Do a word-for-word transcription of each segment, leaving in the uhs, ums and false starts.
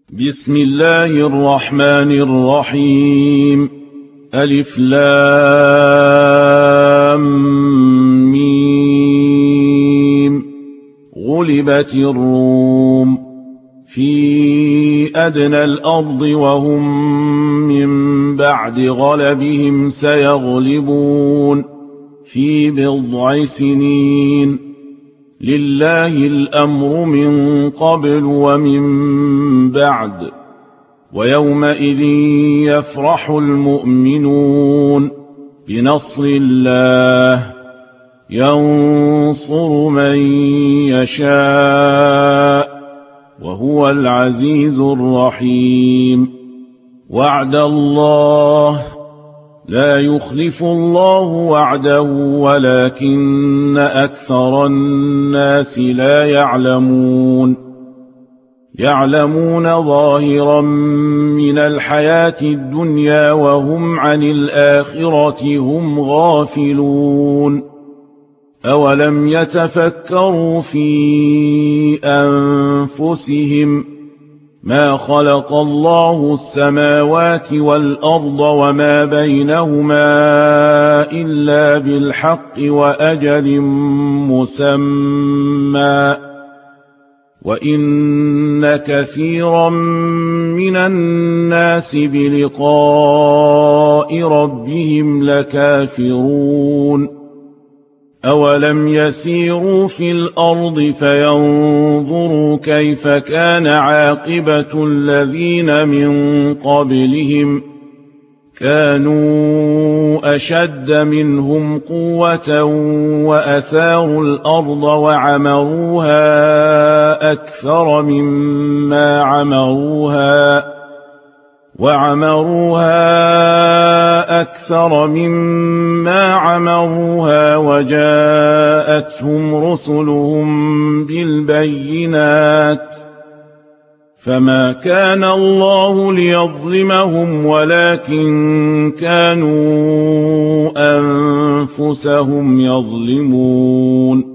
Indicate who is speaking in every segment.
Speaker 1: بسم الله الرحمن الرحيم. ألف لام ميم. غلبت الروم في أدنى الأرض وهم من بعد غلبهم سيغلبون في بضع سنين. لله الأمر من قبل ومن بعد ويومئذ يفرح المؤمنون بنصر الله ينصر من يشاء وهو العزيز الرحيم. وعد الله لا يخلف الله وعده ولكن أكثر الناس لا يعلمون. يعلمون ظاهرا من الحياة الدنيا وهم عن الآخرة هم غافلون. أولم يتفكروا في أنفسهم ما خلق الله السماوات والأرض وما بينهما إلا بالحق وأجل مسمى وإن كثيرا من الناس بلقاء ربهم لكافرون. أولم يسيروا في الأرض فينظروا كيف كان عاقبة الذين من قبلهم كانوا أشد منهم قوة وأثاروا الأرض وعمروها أكثر مما عمروها وعمروها أكثر مما عمروها وجاءتهم رسلهم بالبينات فما كان الله ليظلمهم ولكن كانوا أنفسهم يظلمون.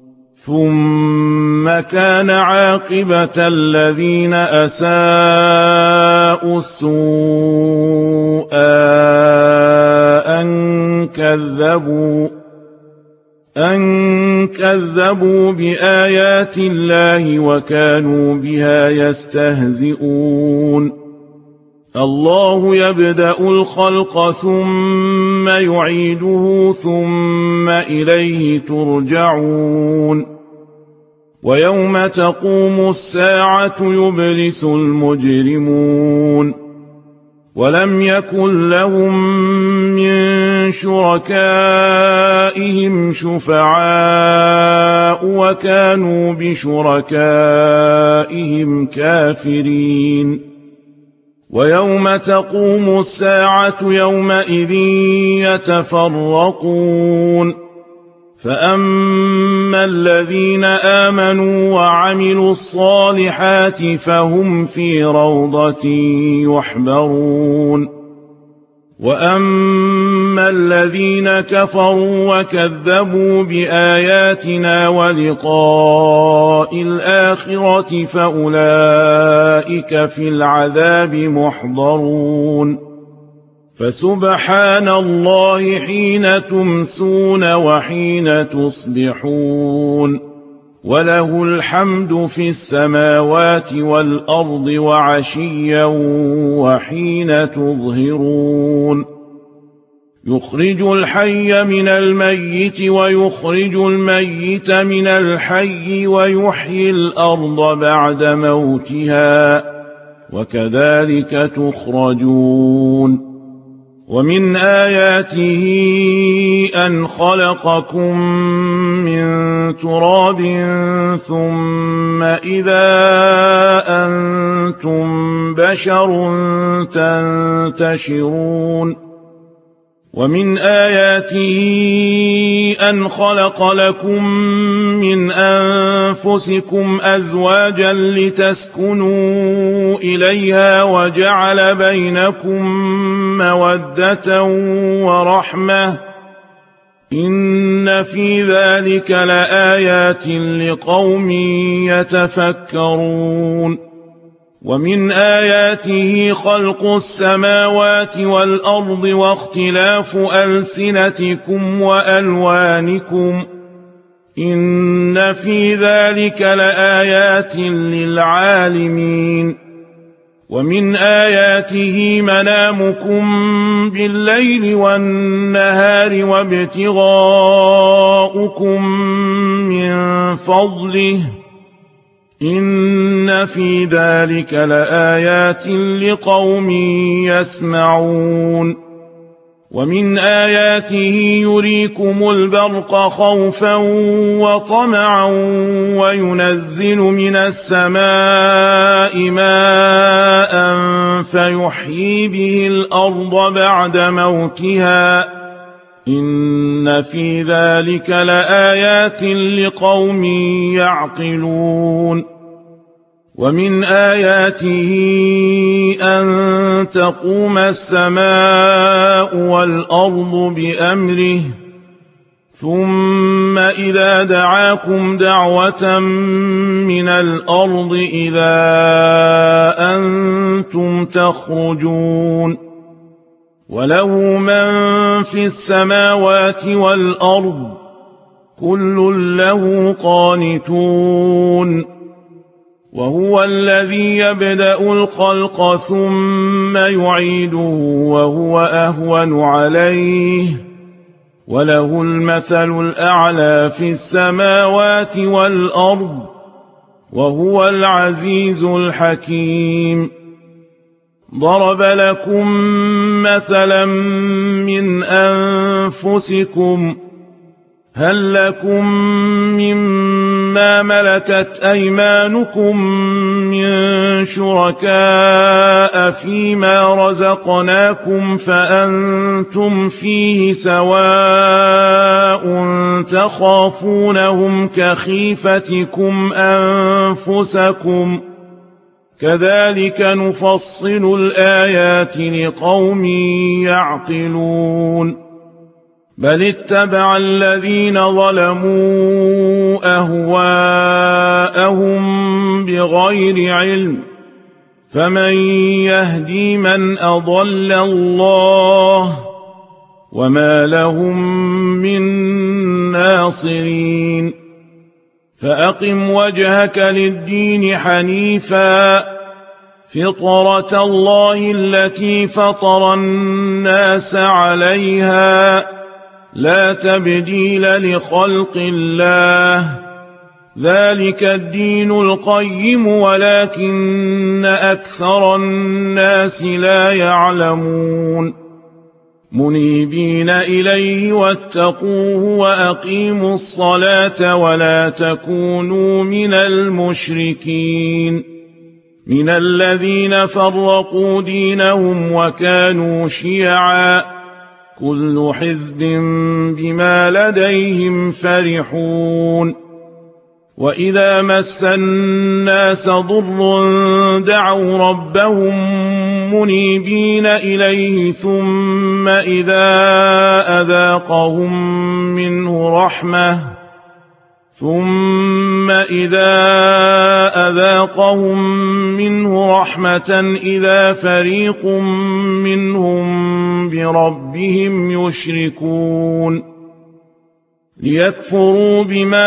Speaker 1: ثم كان عاقبة الذين أساءوا السوء أن كذبوا أن كذبوا بآيات الله وكانوا بها يستهزئون. الله يبدأ الخلق ثم يعيده ثم إليه ترجعون. ويوم تقوم الساعة يبلس المجرمون ولم يكن لهم من شركائهم شفعاء وكانوا بشركائهم كافرين. ويوم تقوم الساعة يومئذ يتفرقون فأما الذين آمنوا وعملوا الصالحات فهم في روضة يحبرون. وأما الذين كفروا وكذبوا بآياتنا ولقاء الآخرة فأولئك في العذاب محضرون. فسبحان الله حين تمسون وحين تصبحون وله الحمد في السماوات والأرض وعشيا وحين تظهرون. يخرج الحي من الميت ويخرج الميت من الحي ويحيي الأرض بعد موتها وكذلك تخرجون. ومن آياته أن خلقكم من تراب ثم إذا أنتم بشر تنتشرون. ومن آياته أن خلق لكم من أنفسكم أزواجا لتسكنوا إليها وجعل بينكم مودة ورحمة إن في ذلك لآيات لقوم يتفكرون ومن آياته خلق السماوات والأرض واختلاف ألسنتكم وألوانكم إن في ذلك لآيات للعالمين ومن آياته منامكم بالليل والنهار وابتغاؤكم من فضله إن في ذلك لآيات لقوم يسمعون ومن آياته يريكم البرق خوفا وطمعا وينزل من السماء ماء فيحيي به الأرض بعد موتها إن في ذلك لآيات لقوم يعقلون ومن آياته أن تقوم السماء والأرض بأمره ثم إذا دعاكم دعوة من الأرض إذا أنتم تخرجون وله من في السماوات والأرض كل له قانتون وهو الذي يبدأ الخلق ثم يعيده وهو أهون عليه وله المثل الأعلى في السماوات والأرض وهو العزيز الحكيم ضرب لكم مثلا من أنفسكم هل لكم مما ملكت أيمانكم من شركاء فيما رزقناكم فأنتم فيه سواء تخافونهم كخيفتكم أنفسكم كذلك نفصل الآيات لقوم يعقلون بل اتبع الذين ظلموا أهواءهم بغير علم فمن يهدي من أضل الله وما لهم من ناصرين فأقم وجهك للدين حنيفا فطرة الله التي فطر الناس عليها لا تبديل لخلق الله ذلك الدين القيم ولكن أكثر الناس لا يعلمون منيبين إليه واتقوه وأقيموا الصلاة ولا تكونوا من المشركين من الذين فرقوا دينهم وكانوا شيعا كل حزب بما لديهم فرحون وإذا مس الناس ضر دعوا ربهم منيبين إليه ثم إذا أذاقهم منه رحمة ثم إذا أذاقهم منه رحمة إذا فريق منهم بربهم يشركون ليكفروا بما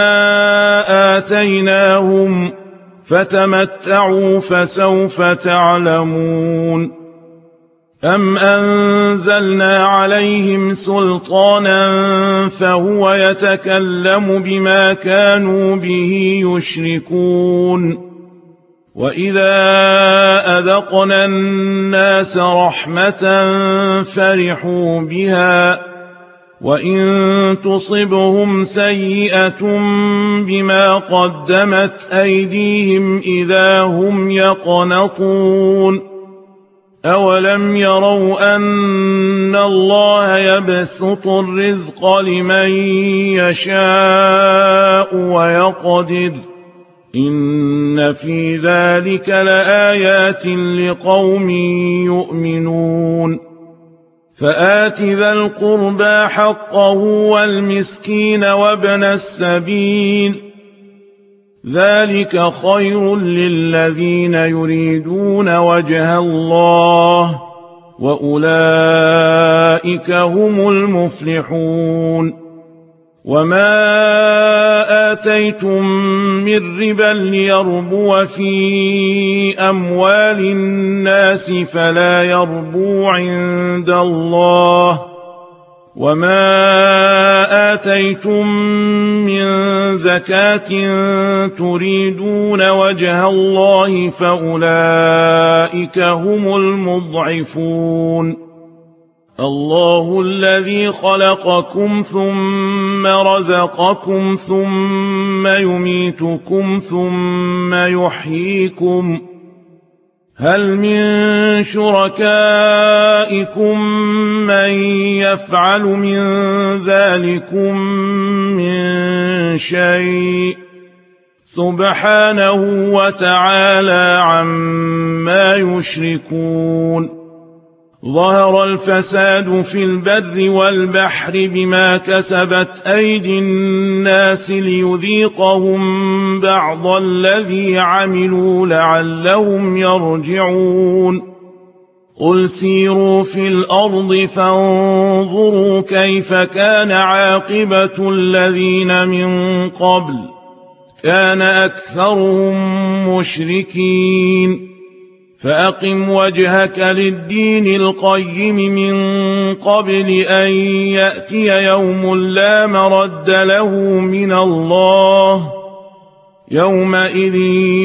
Speaker 1: آتيناهم فتمتعوا فسوف تعلمون أم أنزلنا عليهم سلطانا فهو يتكلم بما كانوا به يشركون وإذا أذقنا الناس رحمة فرحوا بها وإن تصبهم سيئة بما قدمت أيديهم إذا هم يقنطون أولم يروا أن الله يبسط الرزق لمن يشاء ويقدر إن في ذلك لآيات لقوم يؤمنون فآت ذا القربى حقه والمسكين وابن السبيل ذلك خير للذين يريدون وجه الله وأولئك هم المفلحون وما آتيتم من ربا ليربو في أموال الناس فلا يربو عند الله وما آتيتم من زكاة تريدون وجه الله فأولئك هم المضعفون الله الذي خلقكم ثم رزقكم ثم يميتكم ثم يحييكم هل من شركائكم من يفعل من ذلكم من شيء سبحانه وتعالى عما يشركون ظهر الفساد في البر والبحر بما كسبت أيدي الناس ليذيقهم بعض الذي عملوا لعلهم يرجعون قل سيروا في الأرض فانظروا كيف كان عاقبة الذين من قبل كان أكثرهم مشركين فأقم وجهك للدين القيم من قبل أن يأتي يوم لا مرد له من الله يومئذ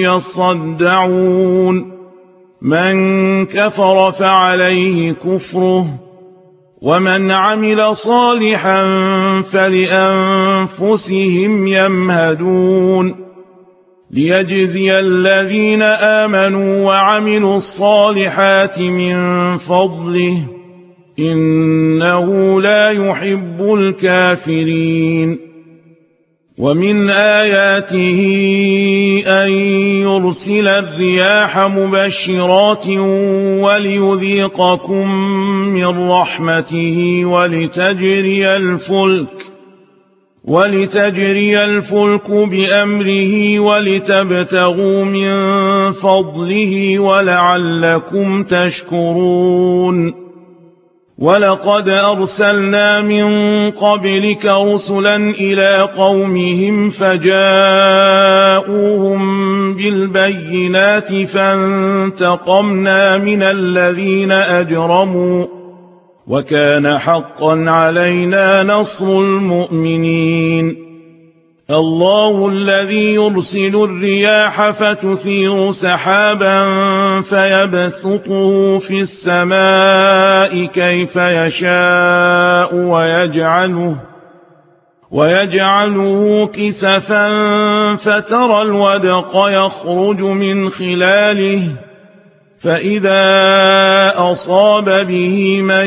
Speaker 1: يصدعون من كفر فعليه كفره ومن عمل صالحا فلأنفسهم يمهدون ليجزي الذين آمنوا وعملوا الصالحات من فضله إنه لا يحب الكافرين ومن آياته أن يرسل الرياح مبشرات وليذيقكم من رحمته ولتجري الفلك ولتجري الفلك بأمره ولتبتغوا من فضله ولعلكم تشكرون ولقد أرسلنا من قبلك رسلا إلى قومهم فجاءوهم بالبينات فانتقمنا من الذين أجرموا وكان حقا علينا نصر المؤمنين الله الذي يرسل الرياح فتثير سحابا فيبسطه في السماء كيف يشاء ويجعله ويجعله كسفا فترى الودق يخرج من خلاله فإذا أصاب به من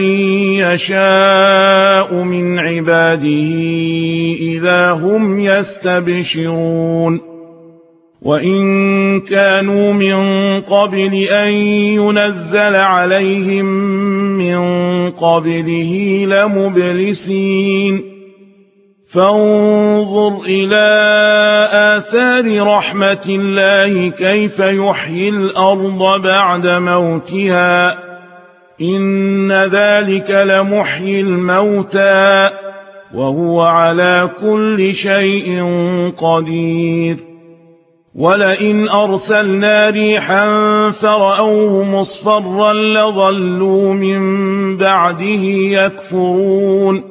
Speaker 1: يشاء من عباده إذا هم يستبشرون وإن كانوا من قبل أن ينزل عليهم من قبله لمبلسين فانظر إلى آثار رحمة الله كيف يحيي الأرض بعد موتها إن ذلك لمحيي الموتى وهو على كل شيء قدير ولئن أرسلنا ريحا فرأوه مصفرا لظلوا من بعده يكفرون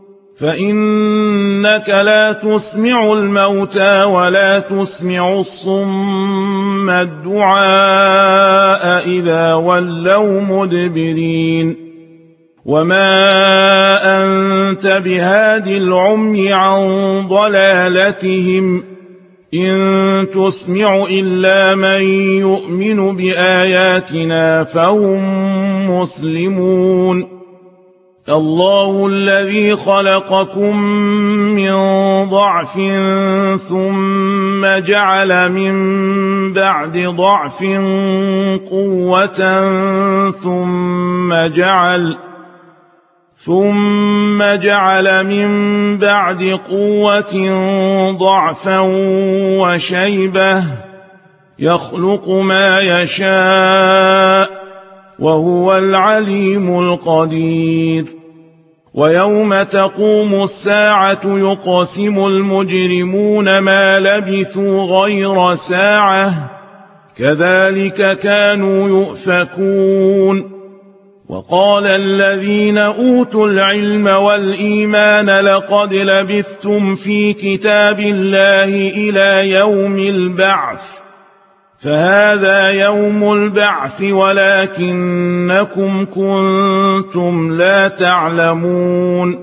Speaker 1: فإنك لا تسمع الموتى ولا تسمع الصم الدعاء إذا ولوا مدبرين وما أنت بهاد العمي عن ضلالتهم إن تسمع إلا من يؤمن بآياتنا فهم مسلمون الله الذي خلقكم من ضعف ثم جعل من بعد ضعف قوة ثم جعل ثم جعل من بعد قوة ضعفا وشيبة يخلق ما يشاء وهو العليم القدير ويوم تقوم الساعة يقسم المجرمون ما لبثوا غير ساعة كذلك كانوا يؤفكون وقال الذين أوتوا العلم والإيمان لقد لبثتم في كتاب الله إلى يوم البعث فهذا يوم البعث ولكنكم كنتم لا تعلمون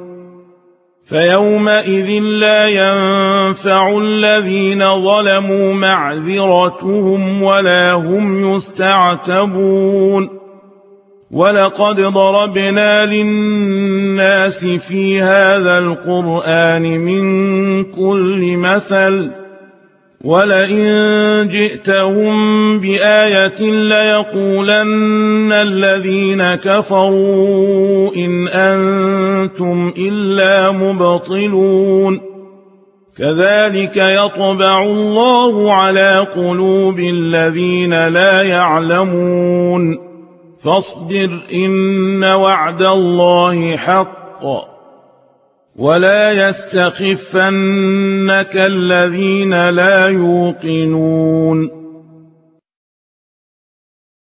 Speaker 1: فيومئذ لا ينفع الذين ظلموا معذرتهم ولا هم يستعتبون ولقد ضربنا للناس في هذا القرآن من كل مثل ولئن جئتهم بآية ليقولن الذين كفروا إن أنتم إلا مبطلون كذلك يطبع الله على قلوب الذين لا يعلمون فاصبر إن وعد الله حق ولا يستخفنك الذين لا يوقنون